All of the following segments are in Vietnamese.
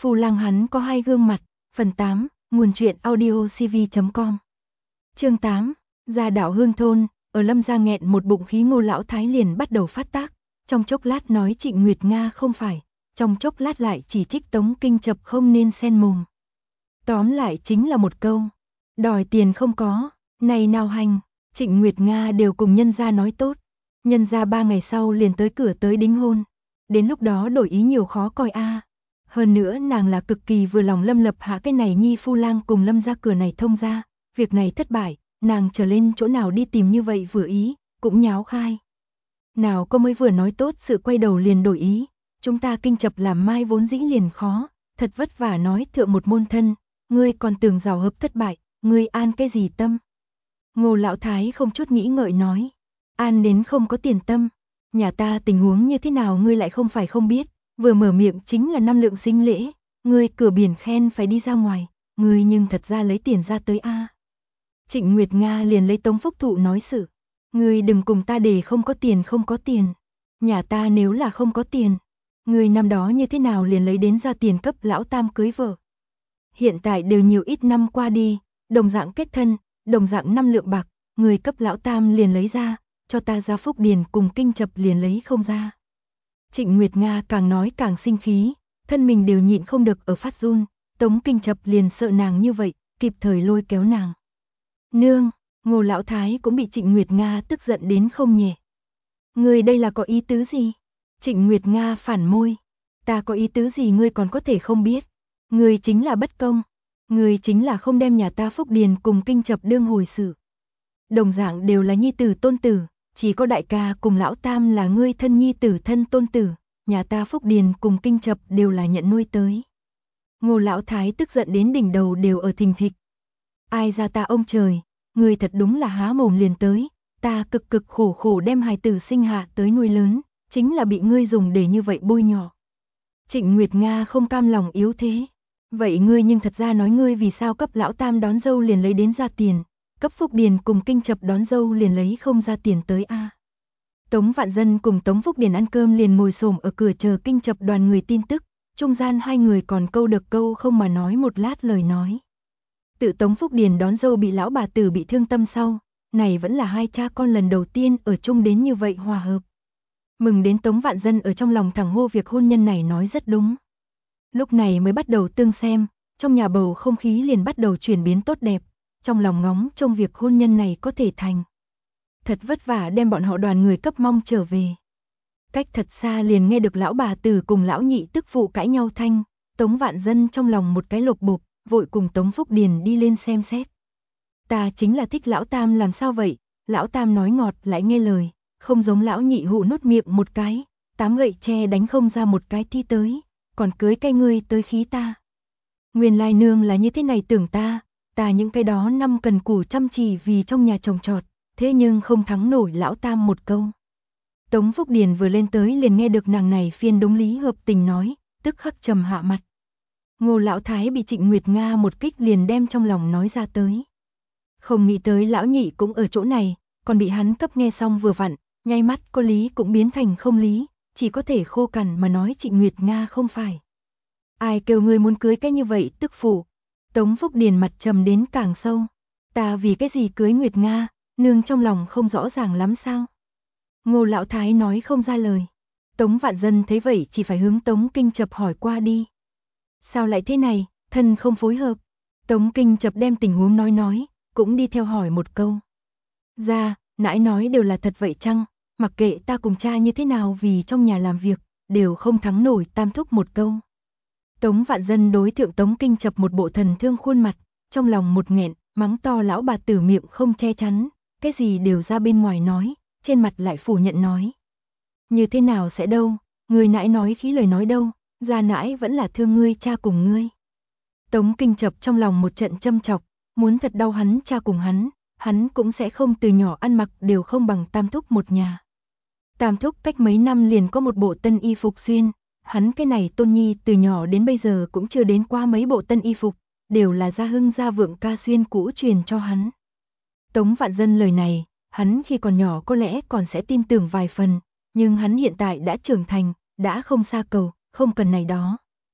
Phu lang hắn có hai gương mặt. Phần 8, nguồn truyện audiocv.com. Chương 8, ra đảo Hương thôn, ở Lâm gia nghẹn một bụng khí Ngô lão thái liền bắt đầu phát tác, trong chốc lát nói Trịnh Nguyệt Nga không phải, trong chốc lát lại chỉ trích Tống Kinh Chập không nên xen mồm. Tóm lại chính là một câu, đòi tiền không có, này nào hành, Trịnh Nguyệt Nga đều cùng nhân gia nói tốt, nhân gia 3 ngày sau liền tới cửa tới đính hôn, đến lúc đó đổi ý nhiều khó coi a. Hơn nữa nàng là cực kỳ vừa lòng Lâm Lập Hạ cái này nhi phu lang cùng Lâm gia cửa này thông ra, việc này thất bại, nàng trở lên chỗ nào đi tìm như vậy vừa ý, cũng nháo khai. Nào có mới vừa nói tốt sự quay đầu liền đổi ý, chúng ta Kinh Chập làm mai vốn dĩ liền khó, thật vất vả nói thượng một môn thân, ngươi còn tưởng rào hợp thất bại, ngươi an cái gì tâm. Ngô lão thái không chút nghĩ ngợi nói, an đến không có tiền tâm, nhà ta tình huống như thế nào ngươi lại không phải không biết, vừa mở miệng chính là 5 lượng sinh lễ, ngươi cửa biển khen phải đi ra ngoài, ngươi nhưng thật ra lấy tiền ra tới a. Trịnh Nguyệt Nga liền lấy Tống Phúc Thụ nói sự, ngươi đừng cùng ta để không có tiền, nhà ta nếu là không có tiền, ngươi năm đó như thế nào liền lấy đến ra tiền cấp lão tam cưới vợ. Hiện tại đều nhiều ít năm qua đi, đồng dạng kết thân, đồng dạng 5 lượng bạc, người cấp lão tam liền lấy ra, cho ta ra Phúc Điền cùng Kinh Chập liền lấy không ra. Trịnh Nguyệt Nga càng nói càng sinh khí, thân mình đều nhịn không được ở phát run, Tống Kinh Chập liền sợ nàng như vậy, kịp thời lôi kéo nàng. Nương, Ngô lão thái cũng bị Trịnh Nguyệt Nga tức giận đến không nhẹ. Ngươi đây là có ý tứ gì? Trịnh Nguyệt Nga phản môi, ta có ý tứ gì ngươi còn có thể không biết? Ngươi chính là bất công, ngươi chính là không đem nhà ta Phúc Điền cùng Kinh Chập đương hồi sự. Đồng dạng đều là nhi tử tôn tử, chỉ có đại ca cùng lão tam là ngươi thân nhi tử thân tôn tử, nhà ta Phúc Điền cùng Kinh Chập đều là nhận nuôi tới. Ngô lão thái tức giận đến đỉnh đầu đều ở thình thịch. Ai ra ta ông trời, ngươi thật đúng là há mồm liền tới, ta cực cực khổ khổ đem hài tử sinh hạ tới nuôi lớn, chính là bị ngươi dùng để như vậy bôi nhọ. Trịnh Nguyệt Nga không cam lòng yếu thế. Vậy ngươi nhưng thật ra nói ngươi vì sao cấp lão tam đón dâu liền lấy đến ra tiền, cấp Phúc Điền cùng Kinh Chập đón dâu liền lấy không ra tiền tới a. Tống Vạn Dân cùng Tống Phúc Điền ăn cơm liền ngồi xổm ở cửa chờ Kinh Chập đoàn người tin tức, trung gian hai người còn câu được câu không mà nói một lát lời nói. Tự Tống Phúc Điền đón dâu bị lão bà tử bị thương tâm sau, này vẫn là hai cha con lần đầu tiên ở chung đến như vậy hòa hợp. Mừng đến Tống Vạn Dân ở trong lòng thẳng hô việc hôn nhân này nói rất đúng. Lúc này mới bắt đầu tương xem, trong nhà bầu không khí liền bắt đầu chuyển biến tốt đẹp, trong lòng ngóng trông việc hôn nhân này có thể thành. Thật vất vả đem bọn họ đoàn người cấp mong trở về. Cách thật xa liền nghe được lão bà tử cùng lão nhị tức phụ cãi nhau thanh, Tống Vạn Dân trong lòng một cái lột bộp, vội cùng Tống Phúc Điền đi lên xem xét. Ta chính là thích lão tam làm sao vậy, lão tam nói ngọt lại nghe lời, không giống lão nhị hụ nốt miệng một cái, 8 gậy tre đánh không ra một cái thi tới, còn cưới cái ngươi tới khí ta. Nguyên lai nương là như thế này tưởng ta những cái đó năm cần cù chăm chỉ vì trong nhà trồng trọt, thế nhưng không thắng nổi lão tam một câu. Tống Phúc Điền vừa lên tới liền nghe được nàng này phiên đúng lý hợp tình nói, tức khắc trầm hạ mặt. Ngô lão thái bị Trịnh Nguyệt Nga một kích liền đem trong lòng nói ra tới. Không nghĩ tới lão nhị cũng ở chỗ này, còn bị hắn cấp nghe xong vừa vặn, nháy mắt có lý cũng biến thành không lý, chỉ có thể khô cằn mà nói Trịnh Nguyệt Nga không phải. Ai kêu ngươi muốn cưới cái như vậy tức phụ. Tống Phúc Điền mặt trầm đến càng sâu. Ta vì cái gì cưới Nguyệt Nga, nương trong lòng không rõ ràng lắm sao. Ngô lão thái nói không ra lời. Tống Vạn Dân thấy vậy chỉ phải hướng Tống Kinh Chập hỏi qua đi. Sao lại thế này, thân không phối hợp. Tống Kinh Chập đem tình huống nói, cũng đi theo hỏi một câu. Ra, nãi nói đều là thật vậy chăng, mặc kệ ta cùng cha như thế nào vì trong nhà làm việc, đều không thắng nổi tam thúc một câu. Tống Vạn Dân đối thượng Tống Kinh Chập một bộ thần thương khuôn mặt, trong lòng một nghẹn, mắng to lão bà tử miệng không che chắn, cái gì đều ra bên ngoài nói, trên mặt lại phủ nhận nói. Như thế nào sẽ đâu, người nãi nói khí lời nói đâu, gia nãi vẫn là thương ngươi cha cùng ngươi. Tống Kinh Chập trong lòng một trận châm chọc, muốn thật đau hắn cha cùng hắn cũng sẽ không từ nhỏ ăn mặc đều không bằng tam thúc một nhà. Tam thúc cách mấy năm liền có một bộ tân y phục xuyên, hắn cái này tôn nhi từ nhỏ đến bây giờ cũng chưa đến qua mấy bộ tân y phục, đều là gia hưng gia vượng ca xuyên cũ truyền cho hắn. Tống Vạn Dân lời này, hắn khi còn nhỏ có lẽ còn sẽ tin tưởng vài phần, nhưng hắn hiện tại đã trưởng thành, đã không xa cầu, không cần này đó.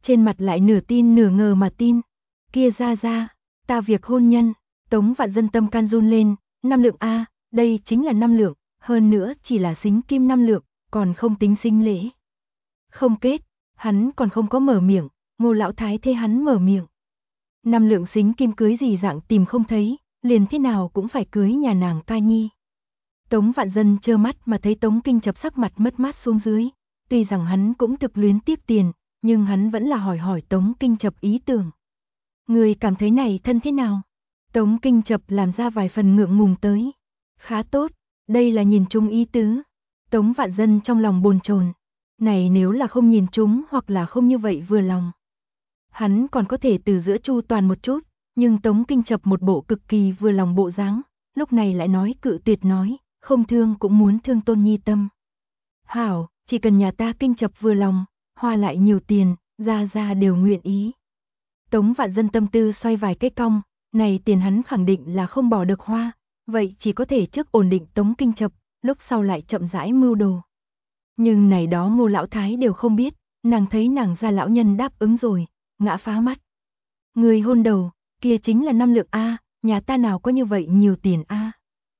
trên mặt lại nửa tin nửa ngờ mà tin. Kia ra, ta việc hôn nhân. Tống Vạn Dân tâm can run lên, 5 lượng a, đây chính là 5 lượng, hơn nữa chỉ là xính kim 5 lượng, còn không tính sinh lễ. Không kết, hắn còn không có mở miệng, Ngô lão thái thế hắn mở miệng. 5 lượng xính kim cưới gì dạng tìm không thấy, liền thế nào cũng phải cưới nhà nàng ca nhi. Tống Vạn Dân trơ mắt mà thấy Tống Kinh Chập sắc mặt mất mát xuống dưới, tuy rằng hắn cũng thực luyến tiếc tiền, nhưng hắn vẫn là hỏi Tống Kinh Chập ý tưởng. Người cảm thấy này thân thế nào? Tống Kinh Chập làm ra vài phần ngượng ngùng tới. Khá tốt, đây là nhìn chung ý tứ. Tống Vạn Dân trong lòng bồn chồn. Này nếu là không nhìn chúng hoặc là không như vậy vừa lòng. Hắn còn có thể từ giữa chu toàn một chút, nhưng Tống Kinh Chập một bộ cực kỳ vừa lòng bộ dáng, lúc này lại nói cự tuyệt nói, không thương cũng muốn thương Tôn Nhi tâm. Hảo, chỉ cần nhà ta Kinh Chập vừa lòng, hoa lại nhiều tiền, ra đều nguyện ý. Tống Vạn Dân tâm tư xoay vài cái cong, này tiền hắn khẳng định là không bỏ được hoa, vậy chỉ có thể trước ổn định Tống Kinh Chập, lúc sau lại chậm rãi mưu đồ. Nhưng này đó Ngô lão thái đều không biết, nàng thấy nàng gia lão nhân đáp ứng rồi, ngã phá mắt. Người hôn đầu, kia chính là 5 lượng a, nhà ta nào có như vậy nhiều tiền a.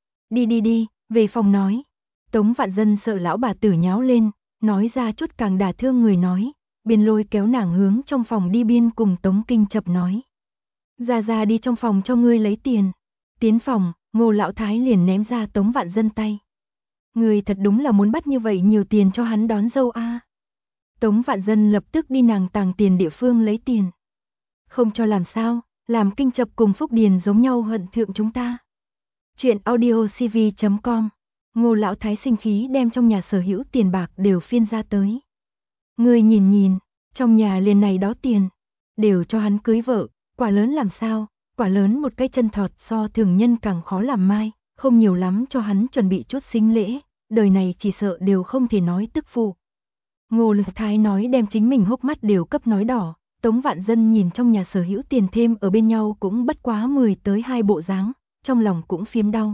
Đi, về phòng nói. Tống Vạn Dân sợ lão bà tử nháo lên, nói ra chút càng đả thương người nói, biên lôi kéo nàng hướng trong phòng đi biên cùng Tống Kinh Chập nói. Ra đi trong phòng cho ngươi lấy tiền. Tiến phòng, Ngô lão thái liền ném ra Tống Vạn Dân tay. Người thật đúng là muốn bắt như vậy nhiều tiền cho hắn đón dâu a. Tống Vạn Dân lập tức đi nàng tàng tiền địa phương lấy tiền. Không cho làm sao, làm Kinh Chập cùng Phúc Điền giống nhau hận thượng chúng ta. Chuyện audiocv.com. Ngô lão thái sinh khí đem trong nhà sở hữu tiền bạc đều phiên ra tới. Ngươi nhìn, trong nhà liền này đó tiền, đều cho hắn cưới vợ, quả lớn làm sao, quả lớn một cái chân thọt so thường nhân càng khó làm mai, không nhiều lắm cho hắn chuẩn bị chút sinh lễ, đời này chỉ sợ đều không thể nói tức phụ. Ngô lão thái nói đem chính mình hốc mắt đều cấp nói đỏ, Tống Vạn Dân nhìn trong nhà sở hữu tiền thêm ở bên nhau cũng bất quá 10 tới 2 bộ dáng, trong lòng cũng phiếm đau.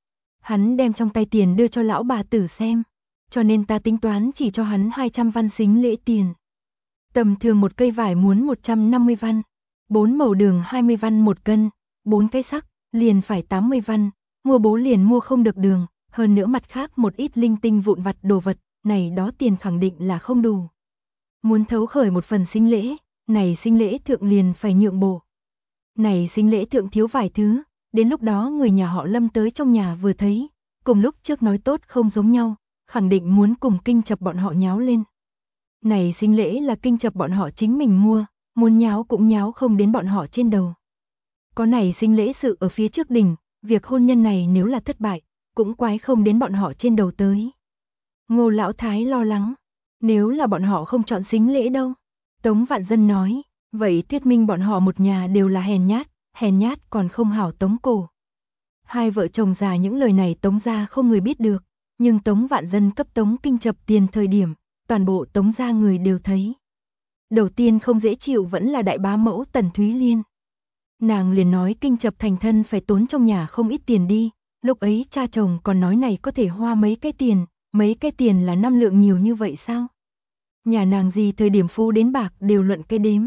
Hắn đem trong tay tiền đưa cho lão bà tử xem, cho nên ta tính toán chỉ cho hắn 200 văn xính lễ tiền. Tầm thường một cây vải muốn 150 văn, 4 màu đường 20 văn một cân, 4 cái sắc, liền phải 80 văn, mua bố liền mua không được đường, hơn nữa mặt khác một ít linh tinh vụn vặt đồ vật, này đó tiền khẳng định là không đủ. Muốn thấu khởi một phần sinh lễ, này sinh lễ thượng liền phải nhượng bộ. Này sinh lễ thượng thiếu vài thứ, đến lúc đó người nhà họ Lâm tới trong nhà vừa thấy, cùng lúc trước nói tốt không giống nhau, khẳng định muốn cùng Kinh Chập bọn họ nháo lên. Này sinh lễ là Kinh Chập bọn họ chính mình mua, muốn nháo cũng nháo không đến bọn họ trên đầu. Có này sinh lễ sự ở phía trước đỉnh, việc hôn nhân này nếu là thất bại, cũng quái không đến bọn họ trên đầu tới. Ngô lão thái lo lắng, nếu là bọn họ không chọn sinh lễ đâu. Tống Vạn Dân nói, vậy thuyết minh bọn họ một nhà đều là hèn nhát còn không hảo tống cổ. Hai vợ chồng già những lời này Tống gia không người biết được, nhưng Tống Vạn Dân cấp Tống Kinh Chập tiền thời điểm, toàn bộ Tống gia người đều thấy. Đầu tiên không dễ chịu vẫn là đại bá mẫu Tần Thúy Liên. Nàng liền nói Kinh Chập thành thân phải tốn trong nhà không ít tiền đi, lúc ấy cha chồng còn nói này có thể hoa mấy cái tiền là 5 lượng nhiều như vậy sao? Nhà nàng gì thời điểm phu đến bạc đều luận cái đếm.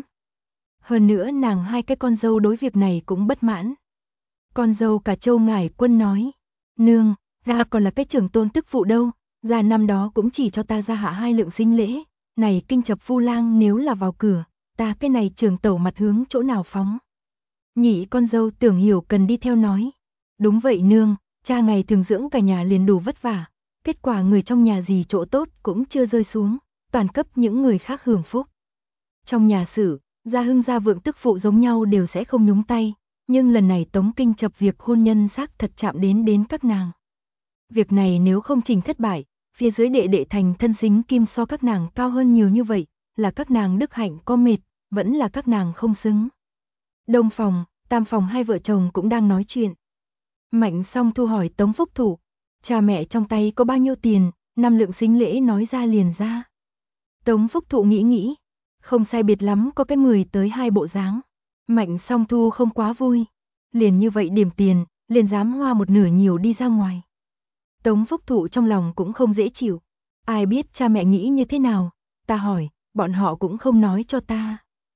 Hơn nữa nàng hai cái con dâu đối việc này cũng bất mãn. Con dâu cả Châu Ngải Quân nói, nương, ra còn là cái trưởng tôn tức phụ đâu, ra năm đó cũng chỉ cho ta ra hạ 2 lượng sinh lễ, này Kinh Chập phu lang nếu là vào cửa, ta cái này trưởng tẩu mặt hướng chỗ nào phóng. Nhị con dâu Tưởng Hiểu cần đi theo nói, đúng vậy nương, cha ngày thường dưỡng cả nhà liền đủ vất vả, kết quả người trong nhà gì chỗ tốt cũng chưa rơi xuống, toàn cấp những người khác hưởng phúc. Trong nhà sự, Gia Hưng Gia Vượng tức phụ giống nhau đều sẽ không nhúng tay, nhưng lần này Tống Kinh Chập việc hôn nhân xác thật chạm đến các nàng. Việc này nếu không trình thất bại, phía dưới đệ đệ thành thân xính kim so các nàng cao hơn nhiều như vậy, là các nàng đức hạnh có mệt, vẫn là các nàng không xứng. Đông phòng, tam phòng hai vợ chồng cũng đang nói chuyện. Mạnh Song Thu hỏi Tống Phúc Thủ, cha mẹ trong tay có bao nhiêu tiền, 5 lượng xính lễ nói ra liền ra. Tống Phúc Thụ nghĩ, không sai biệt lắm có cái 10 tới 2 bộ dáng. Mạnh Song Thu không quá vui, liền như vậy điểm tiền, liền dám hoa một nửa nhiều đi ra ngoài. Tống Phúc Thụ trong lòng cũng không dễ chịu, ai biết cha mẹ nghĩ như thế nào, ta hỏi, bọn họ cũng không nói cho ta.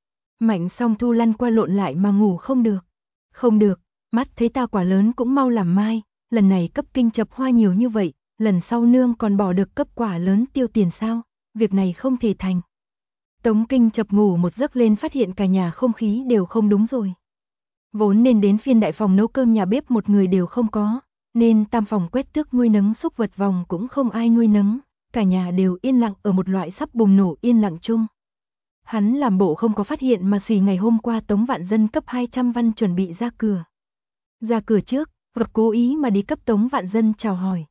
Mạnh Song Thu lăn qua lộn lại mà ngủ không được. Không được, mắt thấy ta quả lớn cũng mau làm mai, lần này cấp kinh chập hoa nhiều như vậy, lần sau nương còn bỏ được cấp quả lớn tiêu tiền sao, việc này không thể thành. Tống Kinh chập ngủ một giấc lên phát hiện cả nhà không khí đều không đúng rồi. Vốn nên đến phiên đại phòng nấu cơm nhà bếp một người đều không có, nên tam phòng quét tước nuôi nấng súc vật vòng cũng không ai nuôi nấng, cả nhà đều yên lặng ở một loại sắp bùng nổ yên lặng chung. Hắn làm bộ không có phát hiện mà xùy ngày hôm qua Tống Vạn Dân cấp 200 văn chuẩn bị ra cửa. Ra cửa trước, gặp cố ý mà đi cấp Tống Vạn Dân chào hỏi.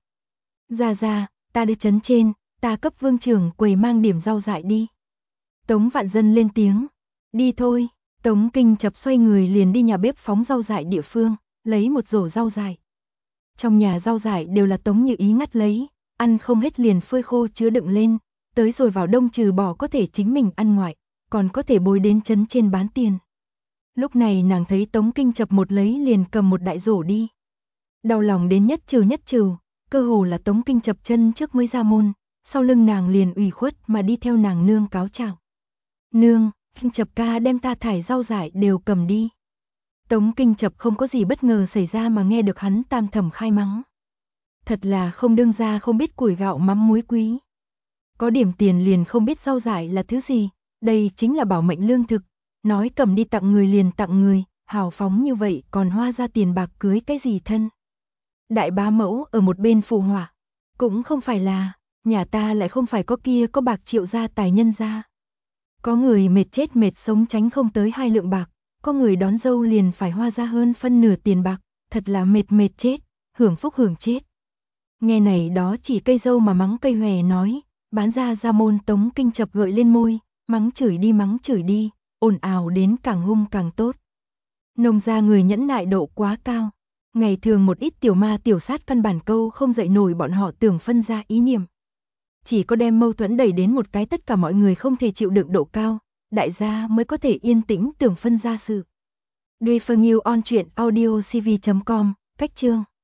Ra, ta đi trấn trên, ta cấp Vương trưởng quầy mang điểm rau dại đi. Tống Vạn Dân lên tiếng, đi thôi. Tống Kinh chập xoay người liền đi nhà bếp phóng rau dại địa phương, lấy một rổ rau dại. Trong nhà rau dại đều là Tống Như Ý ngắt lấy, ăn không hết liền phơi khô chứa đựng lên, tới rồi vào đông trừ bỏ có thể chính mình ăn ngoại, còn có thể bồi đến trấn trên bán tiền. Lúc này nàng thấy Tống Kinh chập một lấy liền cầm một đại rổ đi. Đau lòng đến nhất trừ, cơ hồ là Tống Kinh chập chân trước mới ra môn, sau lưng nàng liền ủy khuất mà đi theo nàng nương cáo trạng. Nương, Kinh chập ca đem ta thải rau dại đều cầm đi. Tống Kinh chập không có gì bất ngờ xảy ra mà nghe được hắn tam thầm khai mắng. Thật là không đương ra không biết củi gạo mắm muối quý. Có điểm tiền liền không biết rau dại là thứ gì, đây chính là bảo mệnh lương thực, nói cầm đi tặng người liền tặng người, hào phóng như vậy còn hoa ra tiền bạc cưới cái gì thân. Đại bá mẫu ở một bên phù họa, cũng không phải là, nhà ta lại không phải có kia có bạc triệu gia tài nhân gia. Có người mệt chết mệt sống tránh không tới 2 lượng bạc, có người đón dâu liền phải hoa ra hơn phân nửa tiền bạc, thật là mệt chết, hưởng phúc hưởng chết. Nghe này đó chỉ cây dâu mà mắng cây hòe nói, bán ra môn Tống Kinh chập gợi lên môi, mắng chửi đi, ồn ào đến càng hung càng tốt. Nông gia người nhẫn nại độ quá cao, ngày thường một ít tiểu ma tiểu sát căn bản câu không dậy nổi bọn họ tưởng phân ra ý niệm. Chỉ có đem mâu thuẫn đẩy đến một cái tất cả mọi người không thể chịu đựng độ cao, đại gia mới có thể yên tĩnh tưởng phân ra sự. Duy Phương Yêu on truyện audio cv.com, cách chương